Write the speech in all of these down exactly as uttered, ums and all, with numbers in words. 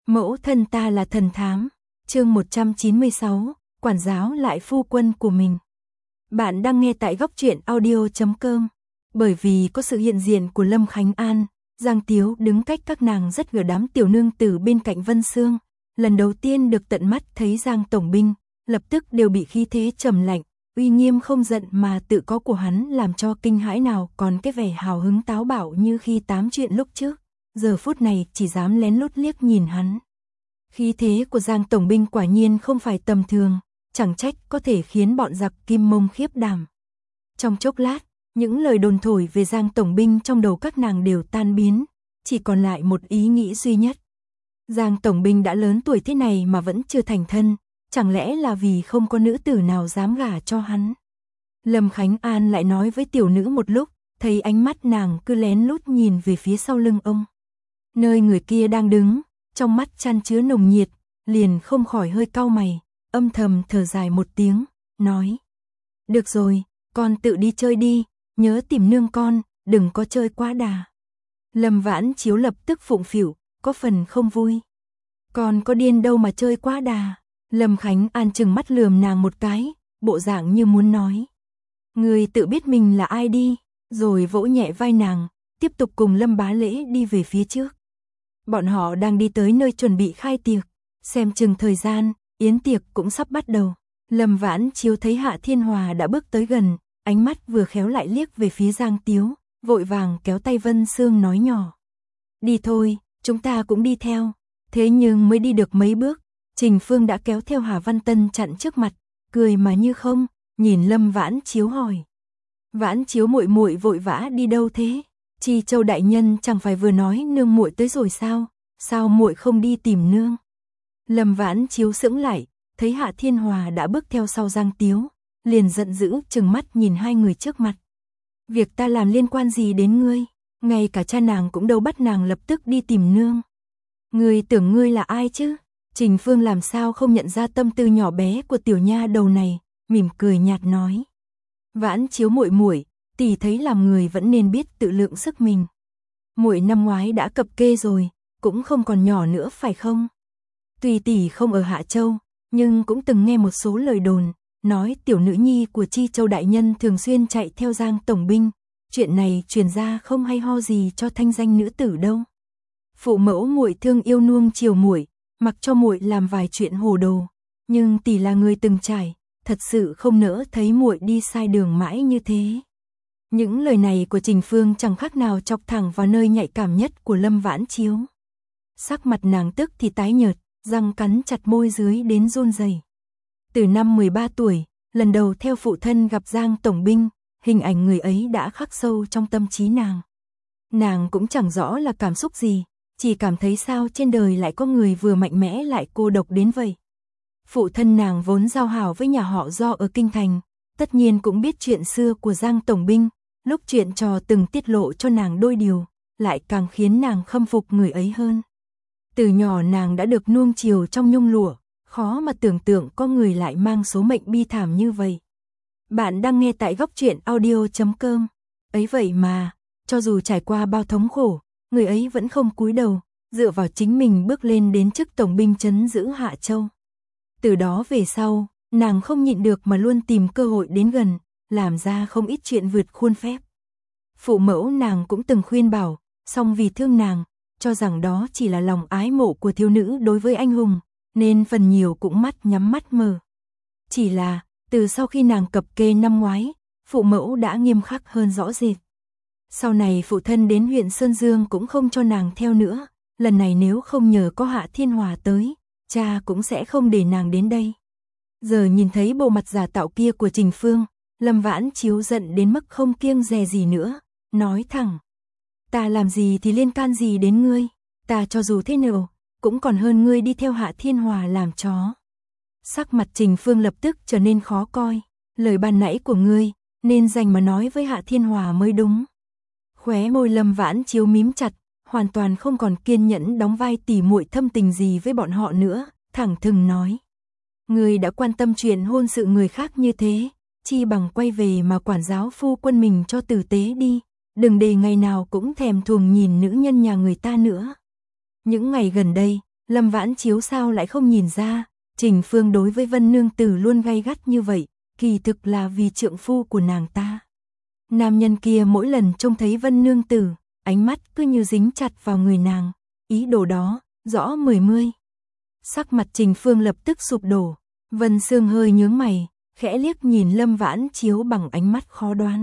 Mẫu thân ta là thần thám. Chương một trăm chín mươi sáu, quản giáo lại phu quân của mình. Bạn đang nghe tại góc truyện audio chấm com. Bởi vì có sự hiện diện của Lâm Khánh An, Giang Tiếu đứng cách các nàng rất gần đám tiểu nương tử bên cạnh Vân Sương. Lần đầu tiên được tận mắt thấy Giang tổng binh, lập tức đều bị khí thế trầm lạnh, uy nghiêm không giận mà tự có của hắn làm cho kinh hãi, nào còn cái vẻ hào hứng táo bạo như khi tám chuyện lúc trước, giờ phút này chỉ dám lén lút liếc nhìn hắn. Khí thế của Giang tổng binh quả nhiên không phải tầm thường, chẳng trách có thể khiến bọn giặc Kim Mông khiếp đảm. Trong chốc lát, những lời đồn thổi về Giang tổng binh trong đầu các nàng đều tan biến, chỉ còn lại một ý nghĩ duy nhất. Giang tổng binh đã lớn tuổi thế này mà vẫn chưa thành thân, chẳng lẽ là vì không có nữ tử nào dám gả cho hắn? Lâm Khánh An lại nói với tiểu nữ một lúc, thấy ánh mắt nàng cứ lén lút nhìn về phía sau lưng ông. Nơi người kia đang đứng, trong mắt chan chứa nồng nhiệt, liền không khỏi hơi cau mày, âm thầm thở dài một tiếng, nói: "Được rồi, con tự đi chơi đi, nhớ tìm nương con, đừng có chơi quá đà." Lâm Vãn Chiếu lập tức phụng phịu, có phần không vui. "Con có điên đâu mà chơi quá đà." Lâm Khánh An trừng mắt lườm nàng một cái, bộ dạng như muốn nói: "Ngươi tự biết mình là ai đi", rồi vỗ nhẹ vai nàng, tiếp tục cùng Lâm Bá Lễ đi về phía trước. Bọn họ đang đi tới nơi chuẩn bị khai tiệc, xem chừng thời gian, yến tiệc cũng sắp bắt đầu. Lâm Vãn Chiếu thấy Hạ Thiên Hòa đã bước tới gần, ánh mắt vừa khéo lại liếc về phía Giang Tiếu, vội vàng kéo tay Vân Sương nói nhỏ: "Đi thôi, chúng ta cũng đi theo." Thế nhưng mới đi được mấy bước, Trình Phương đã kéo theo Hà Văn Tân chặn trước mặt, cười mà như không, nhìn Lâm Vãn Chiếu hỏi: "Vãn Chiếu muội muội vội vã đi đâu thế? Chi Châu đại nhân chẳng phải vừa nói nương muội tới rồi sao? Sao muội không đi tìm nương?" Lâm Vãn Chiếu sững lại, thấy Hạ Thiên Hòa đã bước theo sau Giang Tiếu, liền giận dữ trừng mắt nhìn hai người trước mặt. "Việc ta làm liên quan gì đến ngươi? Ngay cả cha nàng cũng đâu bắt nàng lập tức đi tìm nương. Ngươi tưởng ngươi là ai chứ?" Trình Phương làm sao không nhận ra tâm tư nhỏ bé của tiểu nha đầu này, mỉm cười nhạt nói: "Vãn Chiếu muội muội, tỷ thấy làm người vẫn nên biết tự lượng sức mình. Muội năm ngoái đã cập kê rồi, cũng không còn nhỏ nữa phải không? Tuy tỷ không ở Hạ Châu, nhưng cũng từng nghe một số lời đồn, nói tiểu nữ nhi của Chi Châu đại nhân thường xuyên chạy theo Giang tổng binh, chuyện này truyền ra không hay ho gì cho thanh danh nữ tử đâu. Phụ mẫu muội thương yêu nuông chiều muội, mặc cho muội làm vài chuyện hồ đồ, nhưng tỷ là người từng trải, thật sự không nỡ thấy muội đi sai đường mãi như thế." Những lời này của Trình Phương chẳng khác nào chọc thẳng vào nơi nhạy cảm nhất của Lâm Vãn Chiếu. Sắc mặt nàng tức thì tái nhợt, răng cắn chặt môi dưới đến run rẩy. Từ năm mười ba tuổi, lần đầu theo phụ thân gặp Giang tổng binh, hình ảnh người ấy đã khắc sâu trong tâm trí nàng. Nàng cũng chẳng rõ là cảm xúc gì, chỉ cảm thấy sao trên đời lại có người vừa mạnh mẽ lại cô độc đến vậy. Phụ thân nàng vốn giao hảo với nhà họ Do ở Kinh Thành, tất nhiên cũng biết chuyện xưa của Giang tổng binh, lúc chuyện trò từng tiết lộ cho nàng đôi điều, lại càng khiến nàng khâm phục người ấy hơn. Từ nhỏ nàng đã được nuông chiều trong nhung lụa, khó mà tưởng tượng có người lại mang số mệnh bi thảm như vậy. Bạn đang nghe tại góc truyện audio chấm com. Ấy vậy mà, cho dù trải qua bao thống khổ, người ấy vẫn không cúi đầu, dựa vào chính mình bước lên đến chức tổng binh trấn giữ Hạ Châu. Từ đó về sau, nàng không nhịn được mà luôn tìm cơ hội đến gần, làm ra không ít chuyện vượt khuôn phép. Phụ mẫu nàng cũng từng khuyên bảo, song vì thương nàng, cho rằng đó chỉ là lòng ái mộ của thiếu nữ đối với anh hùng, nên phần nhiều cũng mắt nhắm mắt mở. Chỉ là, từ sau khi nàng cập kê năm ngoái, phụ mẫu đã nghiêm khắc hơn rõ rệt. Sau này phụ thân đến huyện Sơn Dương cũng không cho nàng theo nữa, lần này nếu không nhờ có Hạ Thiên Hòa tới, cha cũng sẽ không để nàng đến đây. Giờ nhìn thấy bộ mặt giả tạo kia của Trình Phương, Lâm Vãn Chiếu giận đến mức không kiêng dè gì nữa, nói thẳng: "Ta làm gì thì liên can gì đến ngươi, ta cho dù thế nào, cũng còn hơn ngươi đi theo Hạ Thiên Hòa làm chó." Sắc mặt Trình Phương lập tức trở nên khó coi, lời ban nãy của ngươi, nên dành mà nói với Hạ Thiên Hòa mới đúng. Khóe môi Lâm Vãn Chiếu mím chặt, hoàn toàn không còn kiên nhẫn đóng vai tỉ muội thâm tình gì với bọn họ nữa, thẳng thừng nói: "Ngươi đã quan tâm chuyện hôn sự người khác như thế, chi bằng quay về mà quản giáo phu quân mình cho tử tế đi, đừng để ngày nào cũng thèm thuồng nhìn nữ nhân nhà người ta nữa." Những ngày gần đây, Lâm Vãn Chiếu sao lại không nhìn ra, Trình Phương đối với Vân Nương Tử luôn gay gắt như vậy, kỳ thực là vì trượng phu của nàng ta. Nam nhân kia mỗi lần trông thấy Vân Nương Tử, ánh mắt cứ như dính chặt vào người nàng, ý đồ đó, rõ mười mươi. Sắc mặt Trình Phương lập tức sụp đổ, Vân Sương hơi nhướng mày, khẽ liếc nhìn Lâm Vãn Chiếu bằng ánh mắt khó đoán.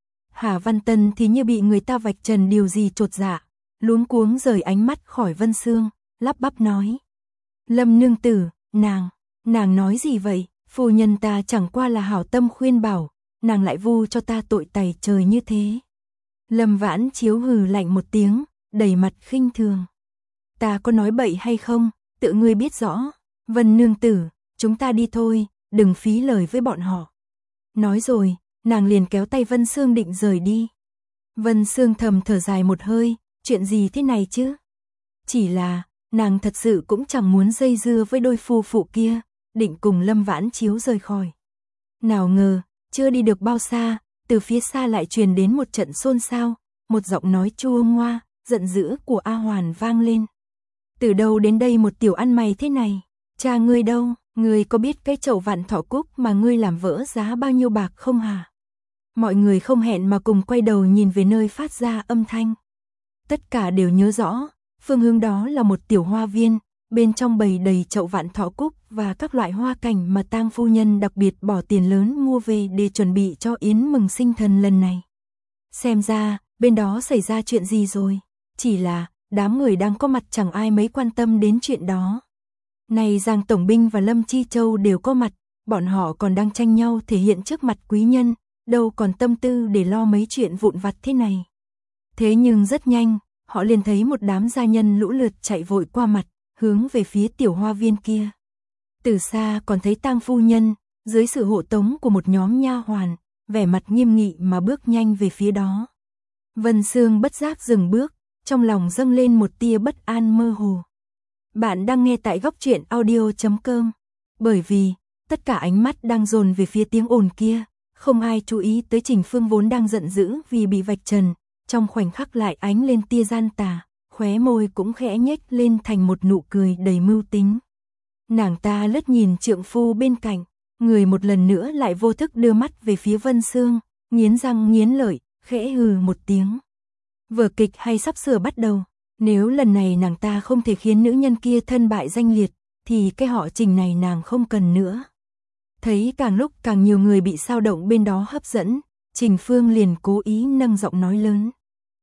Hà Văn Tân thì như bị người ta vạch trần điều gì chột dạ, luống cuống rời ánh mắt khỏi Vân Sương, lắp bắp nói. Lâm Nương Tử, nàng, nàng nói gì vậy, phu nhân ta chẳng qua là hảo tâm khuyên bảo, nàng lại vu cho ta tội tày trời như thế. Lâm Vãn Chiếu hừ lạnh một tiếng, đầy mặt khinh thường. Ta có nói bậy hay không, tự ngươi biết rõ. Vân Nương Tử, chúng ta đi thôi, đừng phí lời với bọn họ. Nói rồi, nàng liền kéo tay Vân Sương định rời đi. Vân Sương thầm thở dài một hơi, chuyện gì thế này chứ? Chỉ là, nàng thật sự cũng chẳng muốn dây dưa với đôi phu phụ kia, định cùng Lâm Vãn Chiếu rời khỏi. Nào ngờ, chưa đi được bao xa, từ phía xa lại truyền đến một trận xôn xao, một giọng nói chua ngoa, giận dữ của A Hoàn vang lên. Từ đâu đến đây một tiểu ăn mày thế này? Cha ngươi đâu? Ngươi có biết cái chậu vạn thọ cúc mà ngươi làm vỡ giá bao nhiêu bạc không hả? Mọi người không hẹn mà cùng quay đầu nhìn về nơi phát ra âm thanh. Tất cả đều nhớ rõ, phương hướng đó là một tiểu hoa viên, bên trong bày đầy chậu vạn thọ cúc và các loại hoa cảnh mà tang phu nhân đặc biệt bỏ tiền lớn mua về để chuẩn bị cho yến mừng sinh thần lần này. Xem ra, bên đó xảy ra chuyện gì rồi, chỉ là đám người đang có mặt chẳng ai mấy quan tâm đến chuyện đó. Này Giang Tổng Binh và Lâm Chi Châu đều có mặt, bọn họ còn đang tranh nhau thể hiện trước mặt quý nhân, đâu còn tâm tư để lo mấy chuyện vụn vặt thế này. Thế nhưng rất nhanh, họ liền thấy một đám gia nhân lũ lượt chạy vội qua mặt, hướng về phía tiểu hoa viên kia. Từ xa còn thấy tang phu nhân, dưới sự hộ tống của một nhóm nha hoàn, vẻ mặt nghiêm nghị mà bước nhanh về phía đó. Vân Sương bất giác dừng bước, trong lòng dâng lên một tia bất an mơ hồ. Bạn đang nghe tại góc truyện audio chấm com. Bởi vì, tất cả ánh mắt đang dồn về phía tiếng ồn kia, không ai chú ý tới Trình Phương vốn đang giận dữ vì bị vạch trần, trong khoảnh khắc lại ánh lên tia gian tà, khóe môi cũng khẽ nhếch lên thành một nụ cười đầy mưu tính. Nàng ta lướt nhìn trượng phu bên cạnh, người một lần nữa lại vô thức đưa mắt về phía Vân Sương, nghiến răng nghiến lợi, khẽ hừ một tiếng. Vở kịch hay sắp sửa bắt đầu, nếu lần này nàng ta không thể khiến nữ nhân kia thân bại danh liệt, thì cái họ Trình này nàng không cần nữa. Thấy càng lúc càng nhiều người bị sao động bên đó hấp dẫn, Trình Phương liền cố ý nâng giọng nói lớn.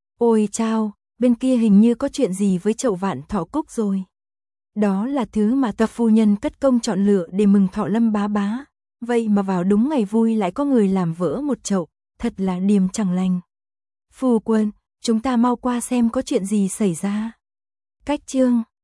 Ôi chao, bên kia hình như có chuyện gì với chậu vạn thọ cúc rồi. Đó là thứ mà tập phu nhân cất công chọn lựa để mừng thọ Lâm bá bá. Vậy mà vào đúng ngày vui lại có người làm vỡ một chậu, thật là điềm chẳng lành. Phu quân, chúng ta mau qua xem có chuyện gì xảy ra. Cách chương